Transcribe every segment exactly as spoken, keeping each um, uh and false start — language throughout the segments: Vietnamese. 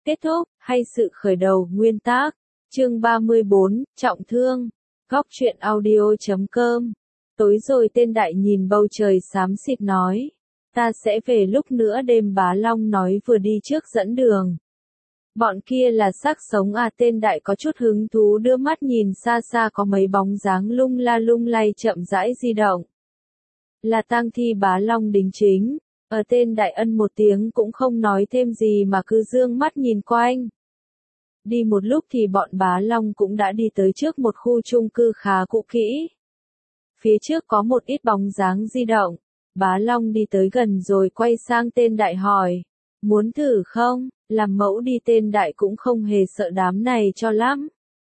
Kết thúc, hay sự khởi đầu, nguyên tác. Chương ba mươi bốn, trọng thương. Góc truyện audio chấm com. Tối rồi tên đại nhìn bầu trời xám xịt nói. Ta sẽ về lúc nữa đêm. Bá Long nói vừa đi trước dẫn đường. Bọn kia là xác sống à? Tên đại có chút hứng thú đưa mắt nhìn xa xa có mấy bóng dáng lung la lung lay chậm rãi di động. Là tang thi Bá Long đính chính. Ở tên đại ân một tiếng cũng không nói thêm gì mà cứ dương mắt nhìn quanh. Đi một lúc thì bọn Bá Long cũng đã đi tới trước một khu chung cư khá cũ kỹ. Phía trước có một ít bóng dáng di động. Bá Long đi tới gần rồi quay sang tên đại hỏi. Muốn thử không? Làm mẫu đi. Tên đại cũng không hề sợ đám này cho lắm.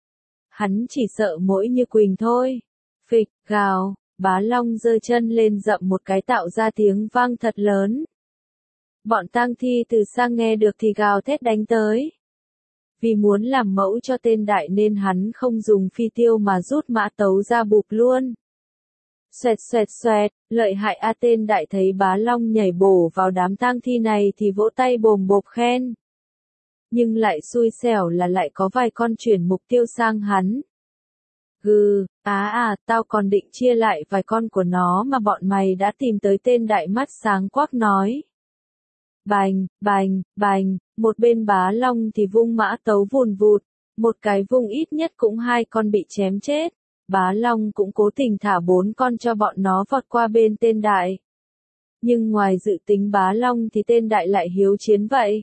Hắn chỉ sợ mỗi Như Quỳnh thôi. Phịch, gào. Bá Long giơ chân lên dậm một cái tạo ra tiếng vang thật lớn. Bọn tang thi từ xa nghe được thì gào thét đánh tới. Vì muốn làm mẫu cho tên đại nên hắn không dùng phi tiêu mà rút mã tấu ra bụp luôn. Xoẹt xoẹt xoẹt, lợi hại a. Tên đại thấy Bá Long nhảy bổ vào đám tang thi này thì vỗ tay bồm bộp khen. Nhưng lại xui xẻo là lại có vài con chuyển mục tiêu sang hắn. Gừ, á à, tao còn định chia lại vài con của nó mà bọn mày đã tìm tới. Tên đại mắt sáng quắc nói. Bành, bành, bành, một bên Bá Long thì vung mã tấu vùn vụt, một cái vung ít nhất cũng hai con bị chém chết. Bá Long cũng cố tình thả bốn con cho bọn nó vọt qua bên tên đại. Nhưng ngoài dự tính Bá Long thì tên đại lại hiếu chiến vậy.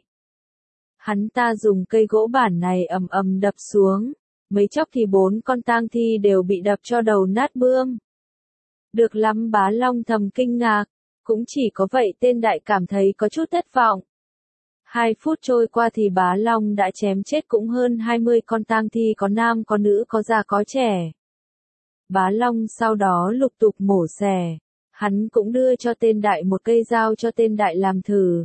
Hắn ta dùng cây gỗ bản này ầm ầm đập xuống. Mấy chốc thì bốn con tang thi đều bị đập cho đầu nát bươm. Được lắm. Bá Long thầm kinh ngạc. Cũng chỉ có vậy tên đại cảm thấy có chút thất vọng. Hai phút trôi qua thì Bá Long đã chém chết cũng hơn hai mươi con tang thi, có nam có nữ có già có trẻ. Bá Long sau đó lục tục mổ xẻ. Hắn cũng đưa cho tên đại một cây dao cho tên đại làm thử.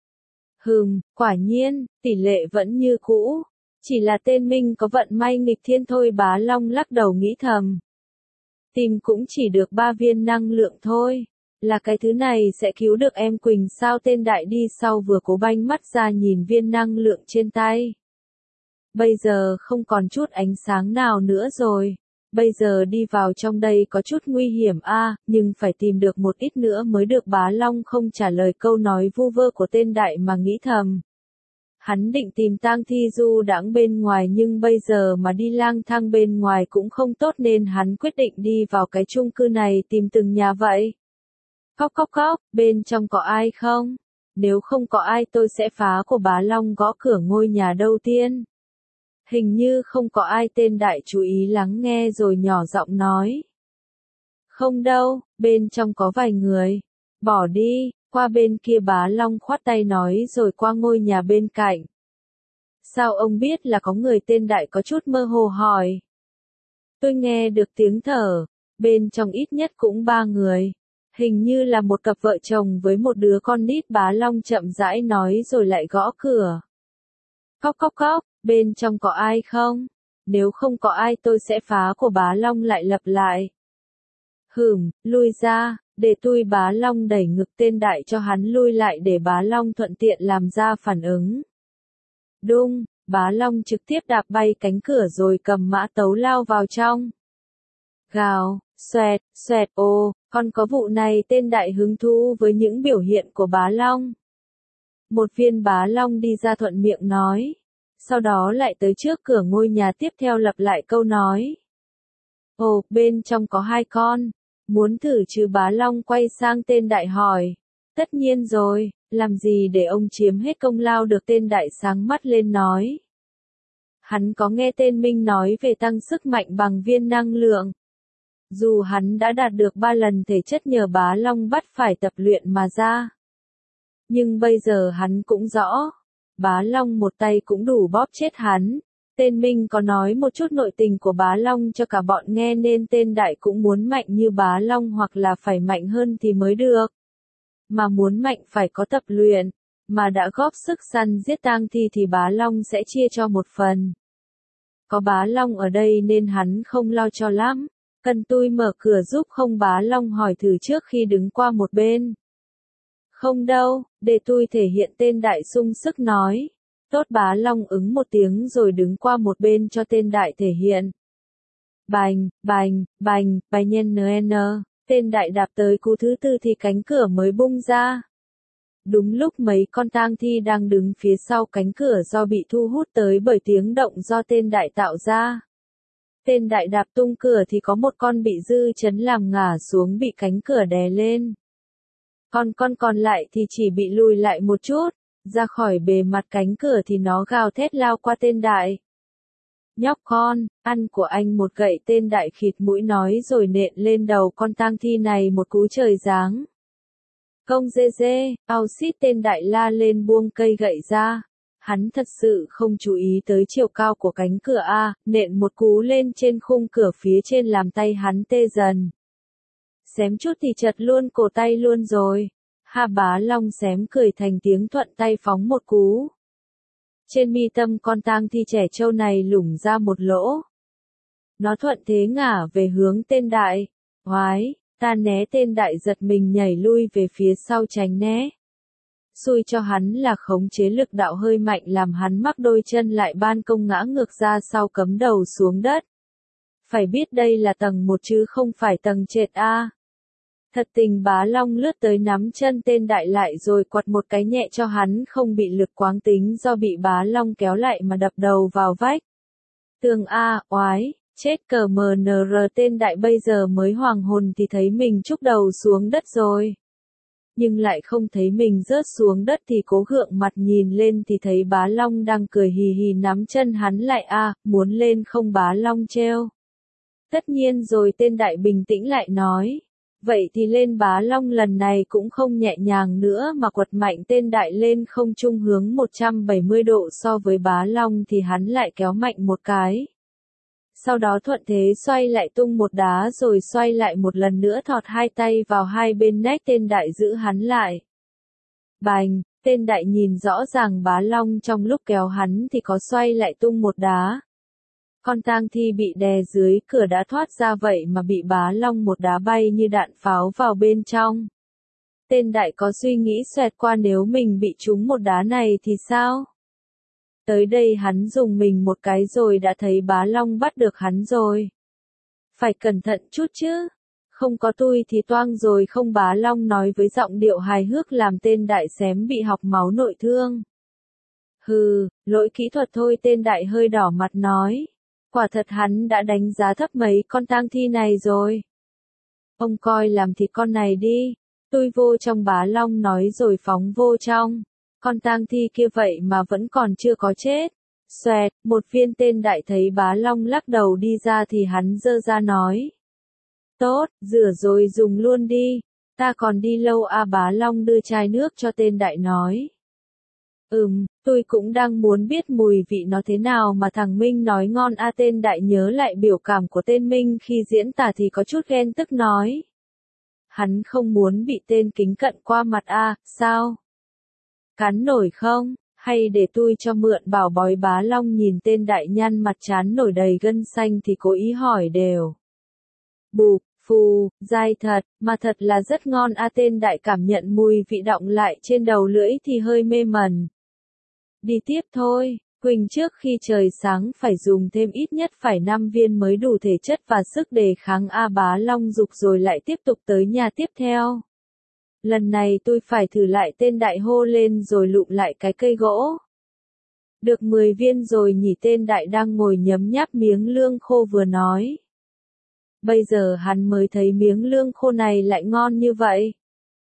Hừm, quả nhiên, tỷ lệ vẫn như cũ. Chỉ là tên Minh có vận may nghịch thiên thôi. Bá Long lắc đầu nghĩ thầm. Tìm cũng chỉ được ba viên năng lượng thôi. Là cái thứ này sẽ cứu được em Quỳnh sao? Tên đại đi sau vừa cố banh mắt ra nhìn viên năng lượng trên tay. Bây giờ không còn chút ánh sáng nào nữa rồi. Bây giờ đi vào trong đây có chút nguy hiểm a, à, nhưng phải tìm được một ít nữa mới được. Bá Long không trả lời câu nói vu vơ của tên đại mà nghĩ thầm. Hắn định tìm tang thi du đãng bên ngoài nhưng bây giờ mà đi lang thang bên ngoài cũng không tốt nên hắn quyết định đi vào cái chung cư này tìm từng nhà vậy. Cóc cóc cóc, bên trong có ai không? Nếu không có ai tôi sẽ phá. Của Bá Long gõ cửa ngôi nhà đầu tiên. Hình như không có ai. Tên đại chú ý lắng nghe rồi nhỏ giọng nói. Không đâu, bên trong có vài người. Bỏ đi. Qua bên kia. Bá Long khoát tay nói rồi qua ngôi nhà bên cạnh. Sao ông biết là có người? Tên đại có chút mơ hồ hỏi. Tôi nghe được tiếng thở. Bên trong ít nhất cũng ba người. Hình như là một cặp vợ chồng với một đứa con nít. Bá Long chậm rãi nói rồi lại gõ cửa. Cóc cóc cóc, bên trong có ai không? Nếu không có ai tôi sẽ phá. Của Bá Long lại lặp lại. Hửm, lui ra, để tôi. Bá Long đẩy ngực tên đại cho hắn lui lại để Bá Long thuận tiện làm ra phản ứng. Đung, Bá Long trực tiếp đạp bay cánh cửa rồi cầm mã tấu lao vào trong. Gào, xoẹt, xoẹt, ô, còn có vụ này. Tên đại hứng thú với những biểu hiện của Bá Long. Một viên Bá Long đi ra thuận miệng nói. Sau đó lại tới trước cửa ngôi nhà tiếp theo lặp lại câu nói. Ồ, bên trong có hai con. Muốn thử chứ? Bá Long quay sang tên đại hỏi. Tất nhiên rồi, làm gì để ông chiếm hết công lao được? Tên đại sáng mắt lên nói. Hắn có nghe tên Minh nói về tăng sức mạnh bằng viên năng lượng. Dù hắn đã đạt được ba lần thể chất nhờ Bá Long bắt phải tập luyện mà ra. Nhưng bây giờ hắn cũng rõ. Bá Long một tay cũng đủ bóp chết hắn. Tên Minh có nói một chút nội tình của Bá Long cho cả bọn nghe nên tên đại cũng muốn mạnh như Bá Long hoặc là phải mạnh hơn thì mới được. Mà muốn mạnh phải có tập luyện. Mà đã góp sức săn giết tang thi thì Bá Long sẽ chia cho một phần. Có Bá Long ở đây nên hắn không lo cho lắm. Cần tôi mở cửa giúp không? Bá Long hỏi thử trước khi đứng qua một bên. Không đâu, để tôi thể hiện. Tên đại sung sức nói. Tốt, bá long ứng một tiếng rồi đứng qua một bên cho tên đại thể hiện. Bành, bành, bành, bành nhen nn, tên đại đạp tới cú thứ tư thì cánh cửa mới bung ra. Đúng lúc mấy con tang thi đang đứng phía sau cánh cửa do bị thu hút tới bởi tiếng động do tên đại tạo ra. Tên đại đạp tung cửa thì có một con bị dư chấn làm ngả xuống bị cánh cửa đè lên. Còn con còn lại thì chỉ bị lùi lại một chút, ra khỏi bề mặt cánh cửa thì nó gào thét lao qua tên đại. Nhóc con, ăn của anh một gậy, tên đại khịt mũi nói rồi nện lên đầu con tang thi này một cú trời giáng. Công dê dê, ao xít, tên đại la lên buông cây gậy ra. Hắn thật sự không chú ý tới chiều cao của cánh cửa A, nện một cú lên trên khung cửa phía trên làm tay hắn tê dần. Xém chút thì chật luôn cổ tay luôn rồi. Ha, bá long xém cười thành tiếng, thuận tay phóng một cú. Trên mi tâm con tang thi trẻ trâu này lủng ra một lỗ. Nó thuận thế ngả về hướng tên đại. Oái, ta né, tên đại giật mình nhảy lui về phía sau tránh né. Xui cho hắn là khống chế lực đạo hơi mạnh làm hắn mắc đôi chân lại ban công ngã ngược ra sau cắm đầu xuống đất. Phải biết đây là tầng một chứ không phải tầng trệt A. Thật tình, bá long lướt tới nắm chân tên đại lại rồi quật một cái nhẹ cho hắn không bị lực quáng tính do bị bá long kéo lại mà đập đầu vào vách. Tường A, oái, chết cờ mờ nờ rờ, tên đại bây giờ mới hoàng hồn thì thấy mình trúc đầu xuống đất rồi. Nhưng lại không thấy mình rớt xuống đất thì cố gượng mặt nhìn lên thì thấy bá long đang cười hì hì nắm chân hắn lại. A, muốn lên không, bá long trêu. Tất nhiên rồi, tên đại bình tĩnh lại nói. Vậy thì lên. Bá long lần này cũng không nhẹ nhàng nữa mà quật mạnh tên đại lên không trung hướng một trăm bảy mươi độ so với bá long thì hắn lại kéo mạnh một cái. Sau đó thuận thế xoay lại tung một đá rồi xoay lại một lần nữa, thọt hai tay vào hai bên nách tên đại giữ hắn lại. Bành, tên đại nhìn rõ ràng bá long trong lúc kéo hắn thì có xoay lại tung một đá. Con tang thi bị đè dưới cửa đã thoát ra vậy mà bị bá long một đá bay như đạn pháo vào bên trong. Tên đại có suy nghĩ xoẹt qua nếu mình bị trúng một đá này thì sao? Tới đây hắn dùng mình một cái rồi đã thấy bá long bắt được hắn rồi. Phải cẩn thận chút chứ. Không có tui thì toang rồi không, bá long nói với giọng điệu hài hước làm tên đại xém bị học máu nội thương. Hừ, lỗi kỹ thuật thôi, tên đại hơi đỏ mặt nói. Quả thật hắn đã đánh giá thấp mấy con tang thi này rồi. Ông coi làm thịt con này đi. Tui vô trong, bá long nói rồi phóng vô trong. Con tang thi kia vậy mà vẫn còn chưa có chết. Xoẹt, một viên, tên đại thấy bá long lắc đầu đi ra thì hắn giơ ra nói. Tốt, rửa rồi dùng luôn đi. Ta còn đi lâu à, bá long đưa chai nước cho tên đại nói. Ừm, tôi cũng đang muốn biết mùi vị nó thế nào mà thằng Minh nói ngon a. Tên đại nhớ lại biểu cảm của tên Minh khi diễn tả thì có chút ghen tức nói. Hắn không muốn bị tên kính cận qua mặt a. Sao? Cắn nổi không? Hay để tôi cho mượn bảo bói. Bá long nhìn tên đại nhăn mặt trán nổi đầy gân xanh thì cố ý hỏi đều. Bụp, phù, dai thật, mà thật là rất ngon a. Tên đại cảm nhận mùi vị đọng lại trên đầu lưỡi thì hơi mê mẩn. Đi tiếp thôi, Quỳnh trước khi trời sáng phải dùng thêm ít nhất phải năm viên mới đủ thể chất và sức đề kháng a. Bá long dục rồi lại tiếp tục tới nhà tiếp theo. Lần này tôi phải thử lại, tên đại hô lên rồi lụm lại cái cây gỗ. Được mười viên rồi nhỉ, tên đại đang ngồi nhấm nháp miếng lương khô vừa nói. Bây giờ hắn mới thấy miếng lương khô này lại ngon như vậy.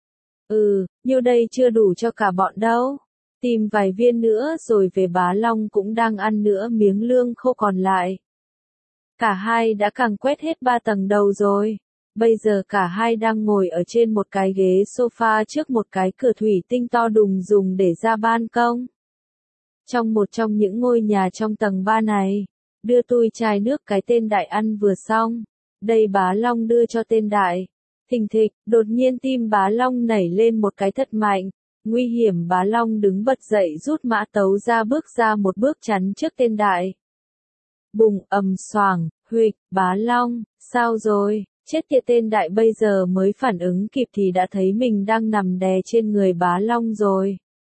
Ừ, nhiêu đây chưa đủ cho cả bọn đâu. Tìm vài viên nữa rồi về. Bá long cũng đang ăn nữa miếng lương khô còn lại. Cả hai đã càng quét hết ba tầng đầu rồi. Bây giờ cả hai đang ngồi ở trên một cái ghế sofa trước một cái cửa thủy tinh to đùng dùng để ra ban công. Trong một trong những ngôi nhà trong tầng ba này, đưa tôi chai nước, cái tên đại ăn vừa xong. Đây, bá long đưa cho tên đại. Thình thịch, đột nhiên tim bá long nảy lên một cái thật mạnh. Nguy hiểm, bá long đứng bật dậy rút mã tấu ra bước ra một bước chắn trước tên đại. Bùng, ầm xoàng, huỵch, bá long, sao rồi? Chết tiệt, tên đại bây giờ mới phản ứng kịp thì đã thấy mình đang nằm đè trên người bá long rồi.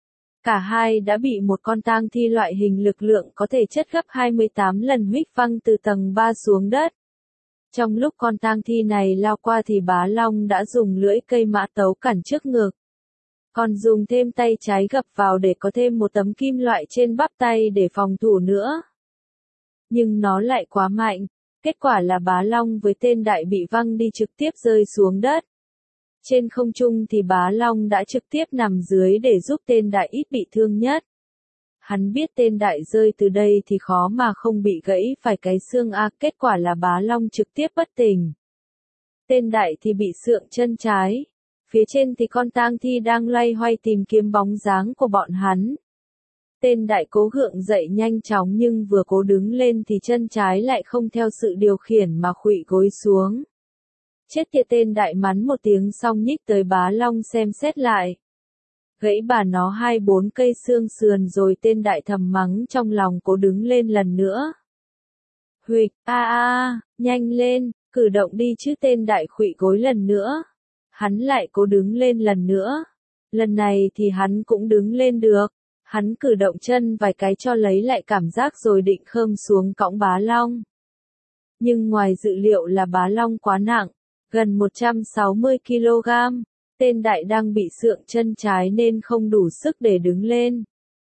Cả hai đã bị một con tang thi loại hình lực lượng có thể chất gấp hai mươi tám lần huých văng từ tầng ba xuống đất. Trong lúc con tang thi này lao qua thì Bá Long đã dùng lưỡi cây mã tấu cản trước ngực. Còn dùng thêm tay trái gập vào để có thêm một tấm kim loại trên bắp tay để phòng thủ nữa. Nhưng nó lại quá mạnh, kết quả là Bá Long với tên đại bị văng đi trực tiếp rơi xuống đất. Trên không trung thì Bá Long đã trực tiếp nằm dưới để giúp tên đại ít bị thương nhất. Hắn biết tên đại rơi từ đây thì khó mà không bị gãy phải cái xương a, kết quả là Bá Long trực tiếp bất tỉnh. Tên đại thì bị sượng chân trái. Phía trên thì con tang thi đang loay hoay tìm kiếm bóng dáng của bọn hắn. Tên đại cố gượng dậy nhanh chóng nhưng vừa cố đứng lên thì chân trái lại không theo sự điều khiển mà khuỵu gối xuống. Chết tiệt, tên đại mắng một tiếng xong nhích tới Bá Long xem xét lại. Gãy bà nó hai bốn cây xương sườn rồi, tên đại thầm mắng trong lòng, cố đứng lên lần nữa. Huỵch, a a, nhanh lên, cử động đi chứ. Tên đại khuỵu gối lần nữa. Hắn lại cố đứng lên lần nữa. Lần này thì hắn cũng đứng lên được. Hắn cử động chân vài cái cho lấy lại cảm giác rồi định khom xuống cõng Bá Long. Nhưng ngoài dự liệu là Bá Long quá nặng, gần một trăm sáu mươi ki lô gam. Tên đại đang bị sượng chân trái nên không đủ sức để đứng lên.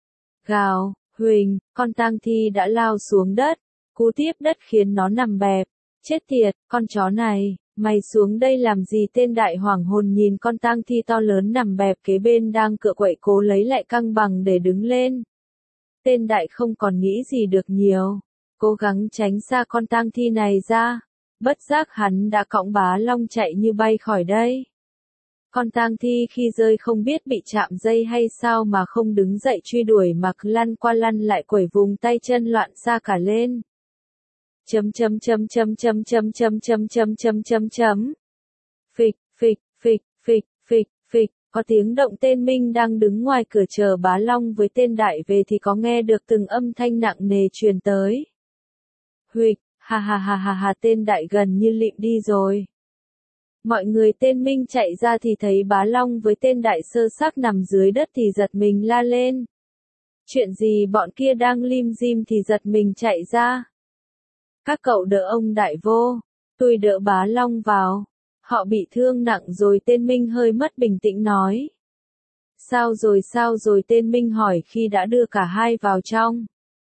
Gào, huỳnh, con tang thi đã lao xuống đất. Cú tiếp đất khiến nó nằm bẹp. Chết tiệt, con chó này, mày xuống đây làm gì? Tên đại hoảng hồn nhìn con tang thi to lớn nằm bẹp kế bên đang cựa quậy cố lấy lại căng bằng để đứng lên. Tên đại không còn nghĩ gì được nhiều. Cố gắng tránh xa con tang thi này ra. Bất giác hắn đã cõng Bá Long chạy như bay khỏi đây. Con tang thi khi rơi không biết bị chạm dây hay sao mà không đứng dậy truy đuổi mà cứ lăn qua lăn lại quẩy vùng tay chân loạn xạ cả lên. Chấm chấm chấm chấm chấm chấm chấm chấm chấm chấm chấm chấm. Phịch, phịch, phịch, phịch, phịch, phịch, có tiếng động. Tên Minh đang đứng ngoài cửa chờ Bá Long với tên đại về thì có nghe được từng âm thanh nặng nề truyền tới. Huỵch, ha ha ha ha ha, tên đại gần như lịm đi rồi. Mọi người. Tên Minh chạy ra thì thấy Bá Long với tên đại sơ xác nằm dưới đất thì giật mình la lên. Chuyện gì? Bọn kia đang lim dim thì giật mình chạy ra. Các cậu đỡ ông đại vô. Tôi đỡ Bá Long vào. Họ bị thương nặng rồi. Tên Minh hơi mất bình tĩnh nói. Sao rồi sao rồi? Tên Minh hỏi khi đã đưa cả hai vào trong.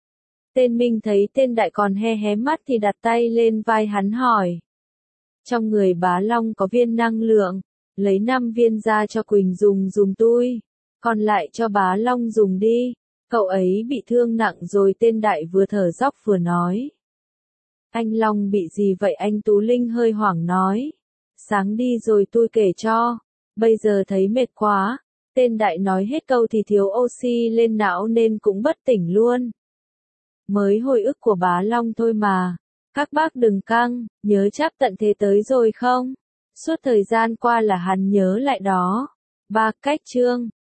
Tên Minh thấy tên đại còn he hé mắt thì đặt tay lên vai hắn hỏi. Trong người Bá Long có viên năng lượng, lấy năm viên ra cho Quỳnh dùng dùng tôi, còn lại cho Bá Long dùng đi, cậu ấy bị thương nặng rồi. Tên đại vừa thở dốc vừa nói. Anh Long bị gì vậy? Anh Tú Linh hơi hoảng nói. Sáng đi rồi tôi kể cho, bây giờ thấy mệt quá. Tên đại nói hết câu thì thiếu oxy lên não nên cũng bất tỉnh luôn. Mới hồi ức của Bá Long thôi mà. Các bác đừng căng, nhớ chắc tận thế tới rồi không? Suốt thời gian qua là hắn nhớ lại đó. Ba cách chương.